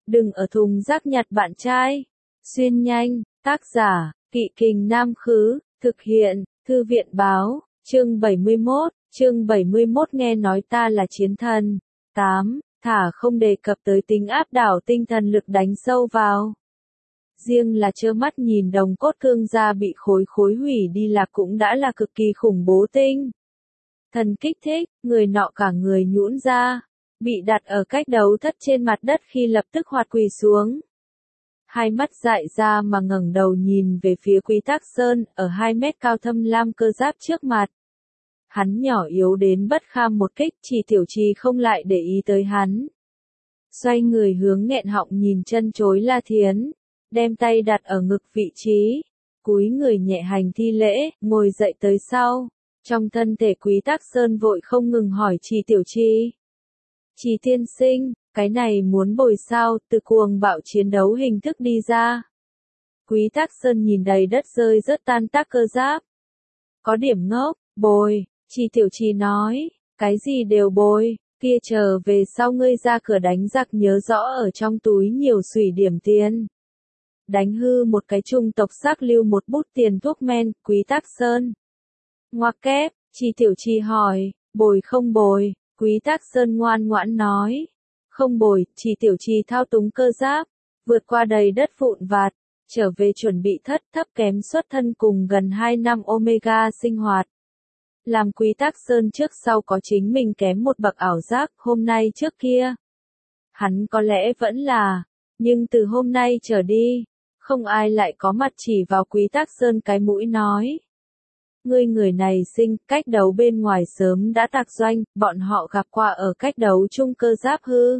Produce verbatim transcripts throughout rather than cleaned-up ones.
Đừng ở thùng rác nhặt bạn trai. Xuyên nhanh, tác giả, Kỵ Kình Nam Khứ, thực hiện, Thư viện Báo, chương bảy mươi mốt, chương bảy mươi mốt nghe nói ta là chiến thần. tám. Thả không đề cập tới tính áp đảo tinh thần lực đánh sâu vào. Riêng là trơ mắt nhìn đồng cốt cương gia bị khối khối hủy đi là cũng đã là cực kỳ khủng bố tinh. Thần kích thích, người nọ cả người nhũn ra, bị đặt ở cách đấu thất trên mặt đất khi lập tức hoạt quỳ xuống. Hai mắt dại ra mà ngẩng đầu nhìn về phía Quý Thác Sơn, ở hai mét cao thâm lam cơ giáp trước mặt. Hắn nhỏ yếu đến bất kham một kích, chỉ Tiểu Trì không lại để ý tới hắn. Xoay người hướng nghẹn họng nhìn chân chối La Thiến, đem tay đặt ở ngực vị trí, cúi người nhẹ hành thi lễ, ngồi dậy tới sau. Trong thân thể Quý Thác Sơn vội không ngừng hỏi Trì Tiểu Trì. Trì tiên sinh, cái này muốn bồi sao, từ cuồng bạo chiến đấu hình thức đi ra. Quý Thác Sơn nhìn đầy đất rơi rớt tan tác cơ giáp. Có điểm ngốc, bồi, Trì Tiểu Trì nói, cái gì đều bồi, kia chờ về sau ngươi ra cửa đánh giặc nhớ rõ ở trong túi nhiều xủy điểm tiền. Đánh hư một cái trung tộc xác lưu một bút tiền thuốc men, Quý Thác Sơn. Ngoặc kép, Trì Tiểu Trì hỏi, bồi không bồi, Quý Thác Sơn ngoan ngoãn nói. Không bồi, Trì Tiểu Trì thao túng cơ giáp, vượt qua đầy đất vụn vặt, trở về chuẩn bị thất thấp kém xuất thân cùng gần hai năm Omega sinh hoạt. Làm Quý Thác Sơn trước sau có chính mình kém một bậc ảo giác, hôm nay trước kia. Hắn có lẽ vẫn là, nhưng từ hôm nay trở đi, không ai lại có mặt chỉ vào Quý Thác Sơn cái mũi nói. Ngươi người này sinh, cách đấu bên ngoài sớm đã tạc doanh, bọn họ gặp qua ở cách đấu chung cơ giáp hư.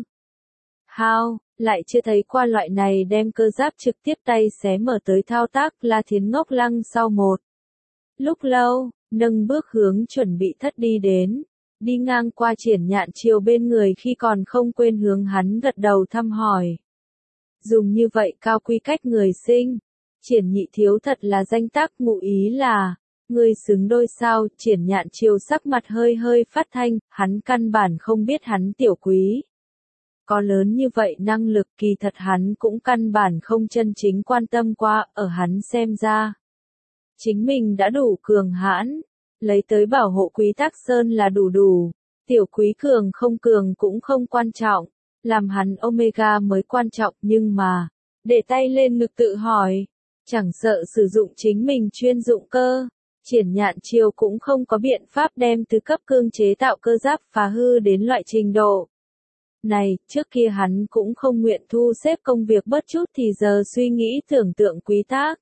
Hao, lại chưa thấy qua loại này đem cơ giáp trực tiếp tay xé mở tới thao tác, La Thiến ngốc lăng sau một. Lúc lâu, nâng bước hướng chuẩn bị thất đi đến, đi ngang qua Triển Nhạn Chiều bên người khi còn không quên hướng hắn gật đầu thăm hỏi. Dùng như vậy cao quy cách người sinh, Triển Nhị thiếu thật là danh tác, ngụ ý là, người xứng đôi sao. Triển Nhạn Chiều sắc mặt hơi hơi phát thanh, hắn căn bản không biết hắn Tiểu Quý. Có lớn như vậy năng lực, kỳ thật hắn cũng căn bản không chân chính quan tâm qua, ở hắn xem ra. Chính mình đã đủ cường hãn, lấy tới bảo hộ Quý Thác Sơn là đủ đủ, Tiểu Quý cường không cường cũng không quan trọng, làm hắn Omega mới quan trọng, nhưng mà, để tay lên ngực tự hỏi, chẳng sợ sử dụng chính mình chuyên dụng cơ, Triển Nhạn Chiều cũng không có biện pháp đem từ cấp cương chế tạo cơ giáp phá hư đến loại trình độ. Này, trước kia hắn cũng không nguyện thu xếp công việc bớt chút thì giờ suy nghĩ tưởng tượng Quý Thác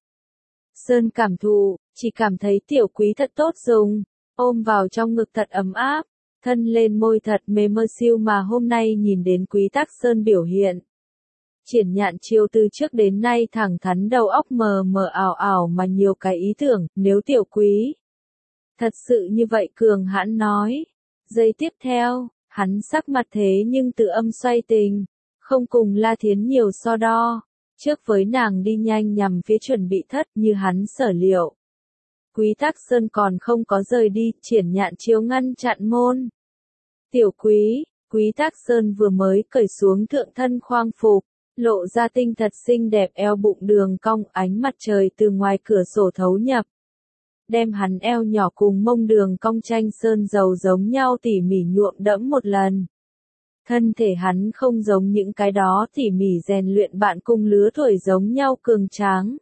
Sơn cảm thụ, chỉ cảm thấy Tiểu Quý thật tốt dùng, ôm vào trong ngực thật ấm áp, thân lên môi thật mềm mơ siêu mà hôm nay nhìn đến Quý Thác Sơn biểu hiện. Triển Nhạn Chiều từ trước đến nay thẳng thắn đầu óc mờ mờ ảo ảo mà nhiều cái ý tưởng, nếu Tiểu Quý thật sự như vậy cường hãn nói. Giây tiếp theo, hắn sắc mặt thế nhưng tự âm xoay tình, không cùng La Thiến nhiều so đo, trước với nàng đi nhanh nhằm phía chuẩn bị thất như hắn sở liệu. Quý Thác Sơn còn không có rời đi, Triển Nhạn Chiều ngăn chặn môn. Tiểu Quý, Quý Thác Sơn vừa mới cởi xuống thượng thân khoang phục, lộ ra tinh thật xinh đẹp eo bụng đường cong, ánh mặt trời từ ngoài cửa sổ thấu nhập. Đem hắn eo nhỏ cùng mông đường cong tranh sơn dầu giống nhau tỉ mỉ nhuộm đẫm một lần. Thân thể hắn không giống những cái đó tỉ mỉ rèn luyện bạn cùng lứa tuổi giống nhau cường tráng.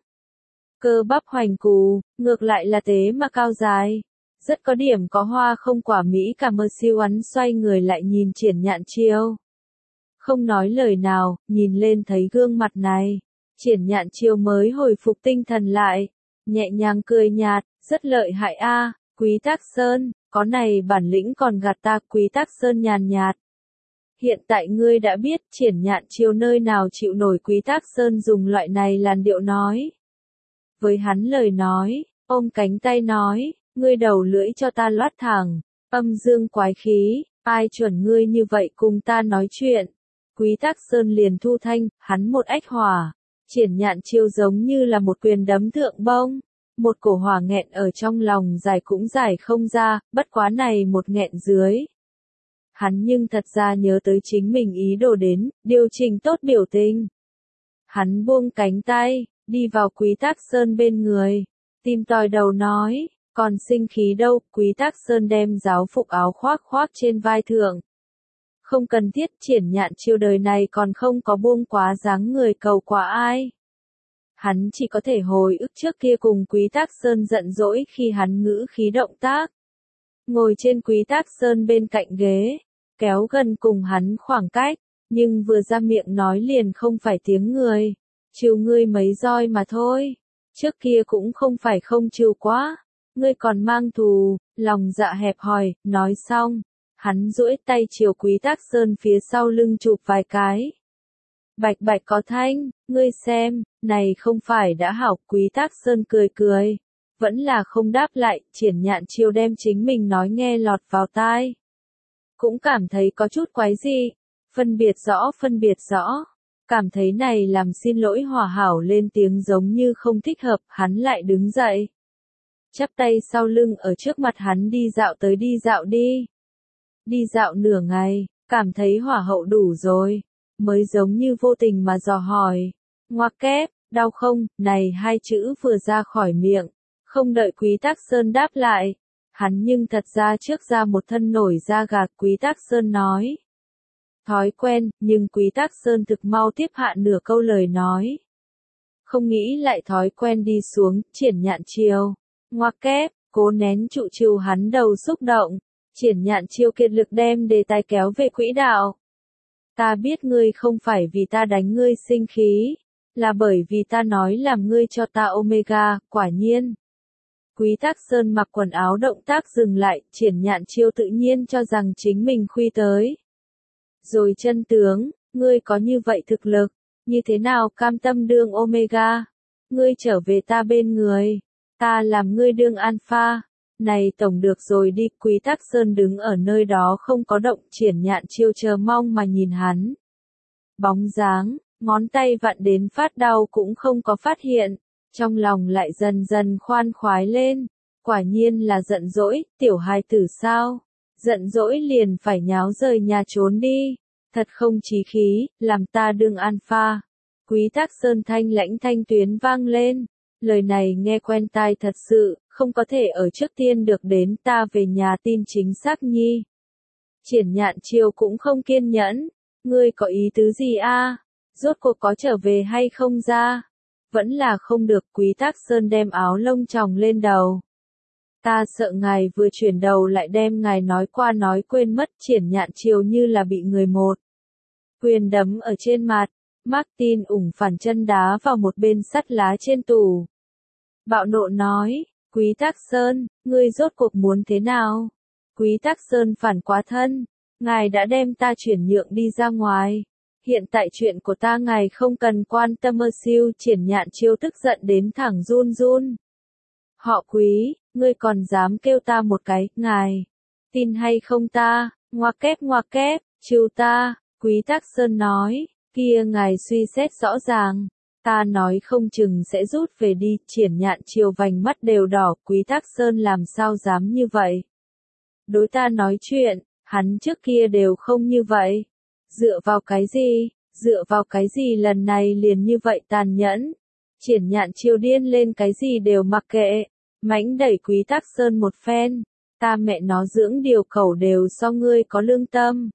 Cơ bắp hoành cù, ngược lại là tế mà cao dài. Rất có điểm có hoa không quả Mỹ cả mơ siêu hắn xoay người lại nhìn Triển Nhạn Chiều. Không nói lời nào, nhìn lên thấy gương mặt này. Triển Nhạn Chiều mới hồi phục tinh thần lại. Nhẹ nhàng cười nhạt, rất lợi hại a, Quý Thác Sơn, có này bản lĩnh còn gạt ta. Quý Thác Sơn nhàn nhạt. Hiện tại ngươi đã biết Triển Nhạn Chiều nơi nào chịu nổi Quý Thác Sơn dùng loại này làn điệu nói. Với hắn lời nói, ôm cánh tay nói, ngươi đầu lưỡi cho ta loát thẳng, âm dương quái khí, ai chuẩn ngươi như vậy cùng ta nói chuyện. Quý Thác Sơn liền thu thanh, hắn một ách hỏa. Triển Nhạn Chiều giống như là một quyền đấm thượng bông, một cổ hỏa nghẹn ở trong lòng giải cũng giải không ra, bất quá này một nghẹn dưới. Hắn nhưng thật ra nhớ tới chính mình ý đồ đến, điều chỉnh tốt biểu tình. Hắn buông cánh tay, đi vào Quý Tác Sơn bên người, tìm tòi đầu nói, còn sinh khí đâu, Quý Tác Sơn đem giáo phục áo khoác khoác trên vai thượng. Không cần thiết, Triển Nhạn Chiêu đời này còn không có buông quá dáng người cầu quá ai. Hắn chỉ có thể hồi ức trước kia cùng Quý Tác Sơn giận dỗi khi hắn ngữ khí động tác. Ngồi trên Quý Tác Sơn bên cạnh ghế, kéo gần cùng hắn khoảng cách, nhưng vừa ra miệng nói liền không phải tiếng người, chiều ngươi mấy roi mà thôi, trước kia cũng không phải không chiều quá, ngươi còn mang thù, lòng dạ hẹp hòi, nói xong, hắn duỗi tay chiều Quý Tác Sơn phía sau lưng chụp vài cái. Bạch bạch có thanh, ngươi xem, này không phải đã hảo. Quý Tác Sơn cười cười, vẫn là không đáp lại. Triển Nhạn Chiêu đem chính mình nói nghe lọt vào tai, cũng cảm thấy có chút quái dị, phân biệt rõ phân biệt rõ, cảm thấy này làm xin lỗi hòa hảo lên tiếng giống như không thích hợp. Hắn lại đứng dậy, chắp tay sau lưng ở trước mặt hắn đi dạo tới đi dạo đi. Đi dạo nửa ngày, cảm thấy hỏa hậu đủ rồi, mới giống như vô tình mà dò hỏi, ngoặc kép, đau không? Này hai chữ vừa ra khỏi miệng, không đợi Quý Tác Sơn đáp lại, hắn nhưng thật ra trước ra một thân nổi da gà. Quý Tác Sơn nói, thói quen, nhưng Quý Tác Sơn thực mau tiếp hạ nửa câu lời nói. Không nghĩ lại thói quen đi xuống. Triển Nhạn Chiêu, ngoặc kép, cố nén trụ chiều hắn đầu xúc động. Triển Nhạn Chiêu kiệt lực đem đề tài kéo về quỹ đạo. Ta biết ngươi không phải vì ta đánh ngươi sinh khí, là bởi vì ta nói làm ngươi cho ta Omega. Quả nhiên. Quý Tác Sơn mặc quần áo động tác dừng lại, Triển Nhạn Chiêu tự nhiên cho rằng chính mình khuy tới. Rồi chân tướng, ngươi có như vậy thực lực, như thế nào cam tâm đương Omega? Ngươi trở về ta bên người, ta làm ngươi đương Alpha. Này tổng được rồi đi. Quý Tác Sơn đứng ở nơi đó không có động. Triển Nhạn Chiêu chờ mong mà nhìn hắn. Bóng dáng, ngón tay vặn đến phát đau cũng không có phát hiện, trong lòng lại dần dần khoan khoái lên. Quả nhiên là giận dỗi, tiểu hài tử sao? Giận dỗi liền phải nháo rời nhà trốn đi. Thật không chí khí, làm ta đương Alpha. Quý Tác Sơn thanh lãnh thanh tuyến vang lên. Lời này nghe quen tai thật sự, không có thể ở trước tiên được đến. Ta về nhà tin chính xác nhi. Triển Nhạn Chiêu cũng không kiên nhẫn. Ngươi có ý tứ gì a? Rốt cuộc có trở về hay không ra? Vẫn là không được. Quý Tác Sơn đem áo lông tròng lên đầu. Ta sợ ngài vừa chuyển đầu lại đem ngài nói qua nói quên mất. Triển Nhạn Chiêu như là bị người một quyền đấm ở trên mặt. Martin ủng phản chân đá vào một bên sắt lá trên tủ. Bạo nộ nói, Quý Tác Sơn, ngươi rốt cuộc muốn thế nào? Quý Tác Sơn phản quá thân, ngài đã đem ta chuyển nhượng đi ra ngoài. Hiện tại chuyện của ta ngài không cần quan tâm ơ siêu. Triển Nhạn Chiêu tức giận đến thẳng run run. Họ Quý, ngươi còn dám kêu ta một cái, ngài, tin hay không ta? Ngoặc kép ngoặc kép, chiêu ta. Quý Tác Sơn nói, kia ngài suy xét rõ ràng. Ta nói không chừng sẽ rút về đi. Triển Nhạn Chiêu vành mắt đều đỏ. Quý Tác Sơn làm sao dám như vậy? Đối ta nói chuyện, hắn trước kia đều không như vậy. Dựa vào cái gì? Dựa vào cái gì lần này liền như vậy tàn nhẫn? Triển Nhạn Chiêu điên lên cái gì đều mặc kệ. Mãnh đẩy Quý Tác Sơn một phen. Ta mẹ nó dưỡng điều cẩu đều so ngươi có lương tâm.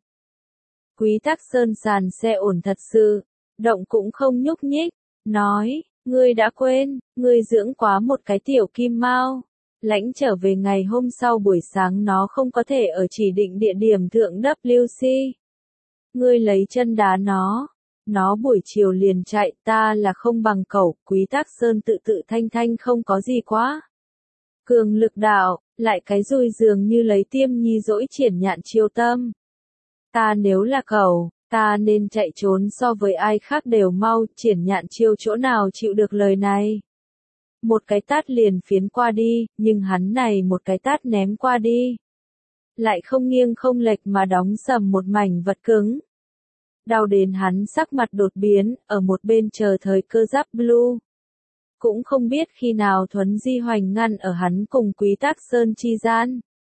Quý Tác Sơn sàn xe ổn thật sự. Động cũng không nhúc nhích. Nói, ngươi đã quên, ngươi dưỡng quá một cái tiểu kim mao. Lãnh trở về ngày hôm sau buổi sáng nó không có thể ở chỉ định địa điểm thượng W C. Ngươi lấy chân đá nó. Nó buổi chiều liền chạy. Ta là không bằng cẩu. Quý Tác Sơn tự tự thanh thanh không có gì quá cường lực đạo, lại cái dùi dường như lấy tiêm nhi dỗi Triển Nhạn Chiêu tâm. Ta nếu là cẩu, ta nên chạy trốn so với ai khác đều mau. Triển Nhạn Chiêu chỗ nào chịu được lời này. Một cái tát liền phiến qua đi, nhưng hắn này một cái tát ném qua đi. Lại không nghiêng không lệch mà đóng sầm một mảnh vật cứng. Đau đến hắn sắc mặt đột biến, ở một bên chờ thời cơ giáp blue. Cũng không biết khi nào Thuấn Di Hoành ngăn ở hắn cùng Quý Tác Sơn chi gian.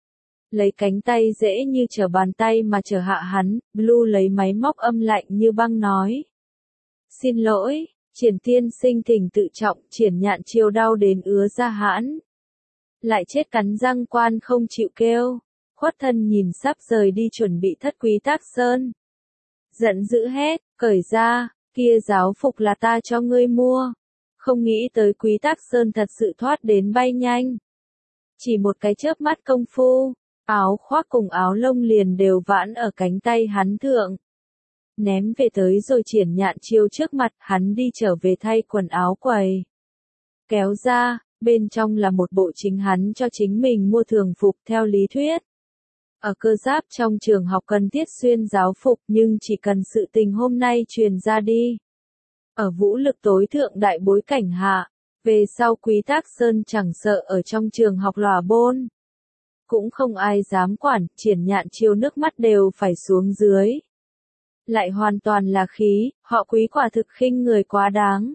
Lấy cánh tay dễ như trở bàn tay mà trở hạ hắn, Blue lấy máy móc âm lạnh như băng nói. Xin lỗi, Triển tiên sinh thỉnh tự trọng, Triển Nhạn Chiêu đau đến ứa ra hãn. Lại chết cắn răng quan không chịu kêu, khuất thân nhìn sắp rời đi chuẩn bị thất Quý Tác Sơn. Giận dữ hét, cởi ra, kia giáo phục là ta cho ngươi mua. Không nghĩ tới Quý Tác Sơn thật sự thoát đến bay nhanh. Chỉ một cái chớp mắt công phu, áo khoác cùng áo lông liền đều vãn ở cánh tay hắn thượng. Ném về tới rồi Triển Nhạn Chiêu trước mặt, hắn đi trở về thay quần áo quầy. Kéo ra, bên trong là một bộ chính hắn cho chính mình mua thường phục theo lý thuyết. Ở cơ giáp trong trường học cần thiết xuyên giáo phục nhưng chỉ cần sự tình hôm nay truyền ra đi. Ở vũ lực tối thượng đại bối cảnh hạ, về sau Quý Tác Sơn chẳng sợ ở trong trường học lòa bôn. Cũng không ai dám quản, Triển Nhạn Chiêu nước mắt đều phải xuống dưới. Lại hoàn toàn là khí, họ Quý quả thực khinh người quá đáng.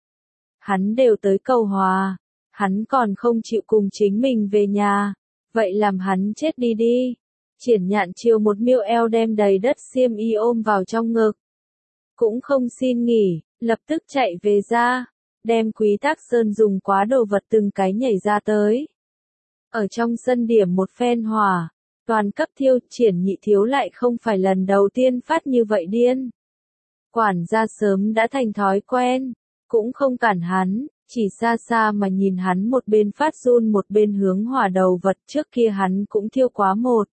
Hắn đều tới cầu hòa, hắn còn không chịu cùng chính mình về nhà, vậy làm hắn chết đi đi. Triển Nhạn Chiêu một miêu eo đem đầy đất xiêm y ôm vào trong ngực. Cũng không xin nghỉ, lập tức chạy về ra, đem Quý Tác Sơn dùng quá đồ vật từng cái nhảy ra tới. Ở trong sân điểm một phen hỏa, toàn cấp thiêu, Triển Nhị Thiếu lại không phải lần đầu tiên phát như vậy điên. Quản gia sớm đã thành thói quen, cũng không cản hắn, chỉ xa xa mà nhìn hắn một bên phát run một bên hướng hỏa đầu vật, trước kia hắn cũng thiêu quá một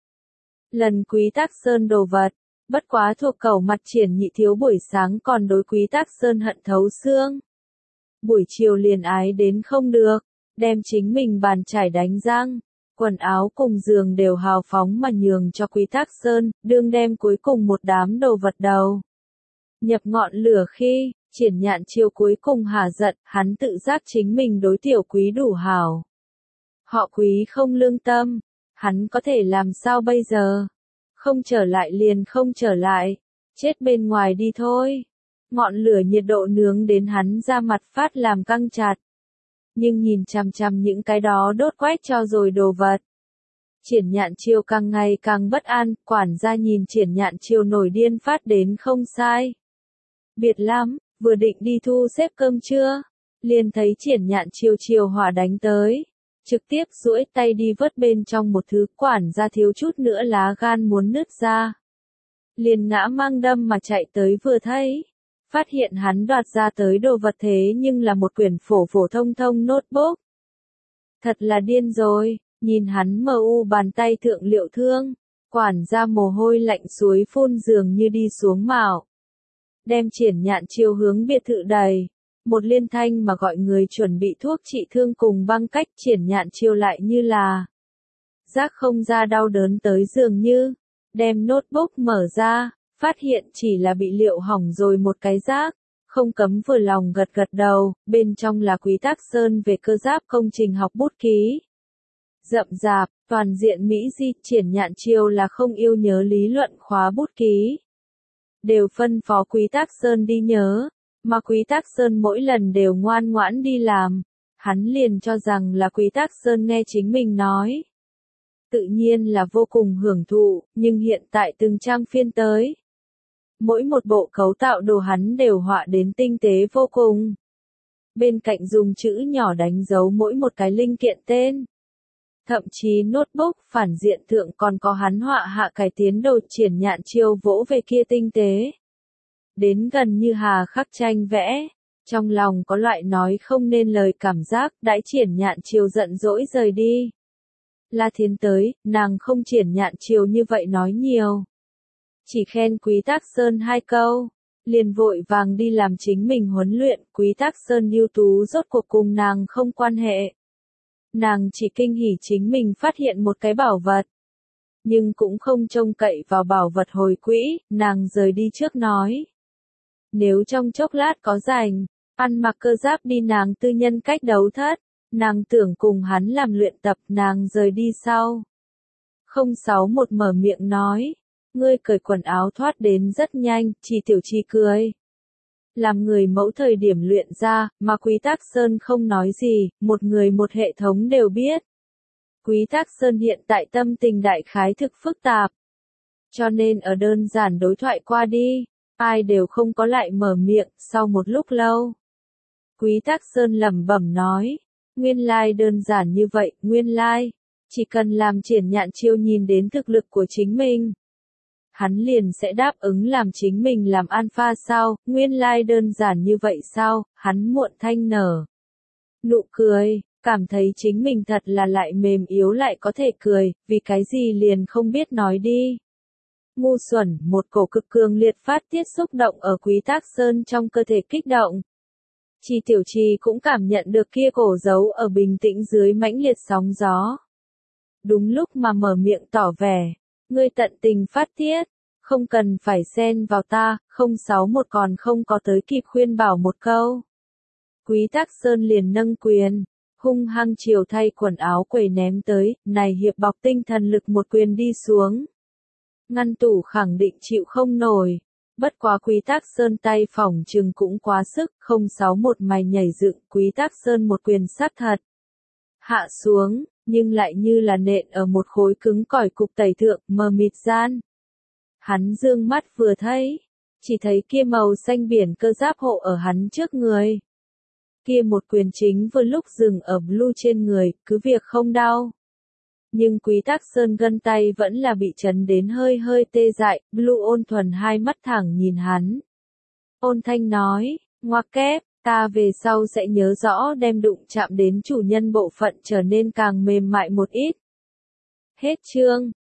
lần Quý Tác Sơn đồ vật, bất quá thuộc cầu mặt Triển Nhị Thiếu buổi sáng còn đối Quý Tác Sơn hận thấu xương. Buổi chiều liền ái đến không được, đem chính mình bàn chải đánh răng, quần áo cùng giường đều hào phóng mà nhường cho Quý Tác Sơn, đương đem cuối cùng một đám đồ vật đầu. Nhập ngọn lửa khi, Triển Nhạn Chiêu cuối cùng hả giận, hắn tự giác chính mình đối tiểu Quý đủ hảo. Họ Quý không lương tâm, hắn có thể làm sao bây giờ? Không trở lại liền không trở lại, chết bên ngoài đi thôi. Ngọn lửa nhiệt độ nướng đến hắn ra mặt phát làm căng chặt. Nhưng nhìn chằm chằm những cái đó đốt quét cho rồi đồ vật. Triển Nhạn Chiêu càng ngày càng bất an, quản gia nhìn Triển Nhạn Chiêu nổi điên phát đến không sai. Biệt lắm, vừa định đi thu xếp cơm trưa, liền thấy Triển Nhạn Chiêu chiều hỏa đánh tới. Trực tiếp duỗi tay đi vớt bên trong một thứ, quản gia thiếu chút nữa lá gan muốn nứt ra. Liền ngã mang đâm mà chạy tới vừa thấy. Phát hiện hắn đoạt ra tới đồ vật thế nhưng là một quyển phổ phổ thông thông notebook. Thật là điên rồi, nhìn hắn mờ u bàn tay thượng liệu thương, quản gia mồ hôi lạnh suối phun dường như đi xuống mạo. Đem Triển Nhạn Chiêu hướng biệt thự đầy, một liên thanh mà gọi người chuẩn bị thuốc trị thương cùng băng cách. Triển Nhạn Chiêu lại như là giác không ra đau đớn tới dường như, đem notebook mở ra. Phát hiện chỉ là bị liệu hỏng rồi một cái rác, không cấm vừa lòng gật gật đầu, bên trong là Quý Tác Sơn về cơ giáp công trình học bút ký. Rậm rạp, toàn diện Mỹ di, Triển Nhạn Chiêu là không yêu nhớ lý luận khóa bút ký. Đều phân phó Quý Tác Sơn đi nhớ, mà Quý Tác Sơn mỗi lần đều ngoan ngoãn đi làm, hắn liền cho rằng là Quý Tác Sơn nghe chính mình nói. Tự nhiên là vô cùng hưởng thụ, nhưng hiện tại từng trang phiên tới. Mỗi một bộ cấu tạo đồ hắn đều họa đến tinh tế vô cùng. Bên cạnh dùng chữ nhỏ đánh dấu mỗi một cái linh kiện tên. Thậm chí notebook phản diện thượng còn có hắn họa hạ cái tiến độ. Triển Nhạn Chiêu vỗ về kia tinh tế. Đến gần như hà khắc tranh vẽ. Trong lòng có loại nói không nên lời cảm giác, đãi Triển Nhạn Chiêu giận dỗi rời đi. La Thiến tới, nàng không Triển Nhạn Chiêu như vậy nói nhiều. Chỉ khen Quý Tác Sơn hai câu, liền vội vàng đi làm chính mình huấn luyện. Quý Tác Sơn ưu tú rốt cuộc cùng nàng không quan hệ. Nàng chỉ kinh hỉ chính mình phát hiện một cái bảo vật. Nhưng cũng không trông cậy vào bảo vật hồi quỹ, nàng rời đi trước nói. Nếu trong chốc lát có rảnh, ăn mặc cơ giáp đi nàng tư nhân cách đấu thất, nàng tưởng cùng hắn làm luyện tập. Nàng rời đi sau. không sáu một mở miệng nói. Ngươi cởi quần áo thoát đến rất nhanh, Chỉ Tiểu Chi cười. Làm người mẫu thời điểm luyện ra, mà Quý Tác Sơn không nói gì, một người một hệ thống đều biết. Quý Thác Sơn hiện tại tâm tình đại khái thực phức tạp. Cho nên ở đơn giản đối thoại qua đi, ai đều không có lại mở miệng, sau một lúc lâu. Quý Thác Sơn lẩm bẩm nói, nguyên lai like đơn giản như vậy, nguyên lai, like. Chỉ cần làm Triển Nhạn Chiêu nhìn đến thực lực của chính mình. Hắn liền sẽ đáp ứng làm chính mình làm alpha sao, nguyên lai like đơn giản như vậy sao, hắn muộn thanh nở. Nụ cười, cảm thấy chính mình thật là lại mềm yếu lại có thể cười, vì cái gì liền không biết nói đi. Ngu xuẩn, một cổ cực cường liệt phát tiết xúc động ở Quý Thác Sơn trong cơ thể kích động. Chi Tiểu Trì cũng cảm nhận được kia cổ giấu ở bình tĩnh dưới mãnh liệt sóng gió. Đúng lúc mà mở miệng tỏ vẻ, ngươi tận tình phát tiết, không cần phải xen vào ta, không sáu một còn không có tới kịp khuyên bảo một câu. Quý Thác Sơn liền nâng quyền, hung hăng chiều thay quần áo quầy ném tới, này hiệp bọc tinh thần lực một quyền đi xuống. Ngăn tủ khẳng định chịu không nổi, bất quá Quý Thác Sơn tay phỏng chừng cũng quá sức, không sáu một mày nhảy dựng, Quý Thác Sơn một quyền sát thật. Hạ xuống, nhưng lại như là nện ở một khối cứng cỏi cục tẩy thượng, mờ mịt gian. Hắn dương mắt vừa thấy, chỉ thấy kia màu xanh biển cơ giáp hộ ở hắn trước người. Kia một quyền chính vừa lúc dừng ở Blue trên người, cứ việc không đau. Nhưng Quý Thác Sơn gân tay vẫn là bị chấn đến hơi hơi tê dại, Blue ôn thuần hai mắt thẳng nhìn hắn. Ôn thanh nói, ngoặc kép, ta về sau sẽ nhớ rõ đem đụng chạm đến chủ nhân bộ phận trở nên càng mềm mại một ít. Hết chương.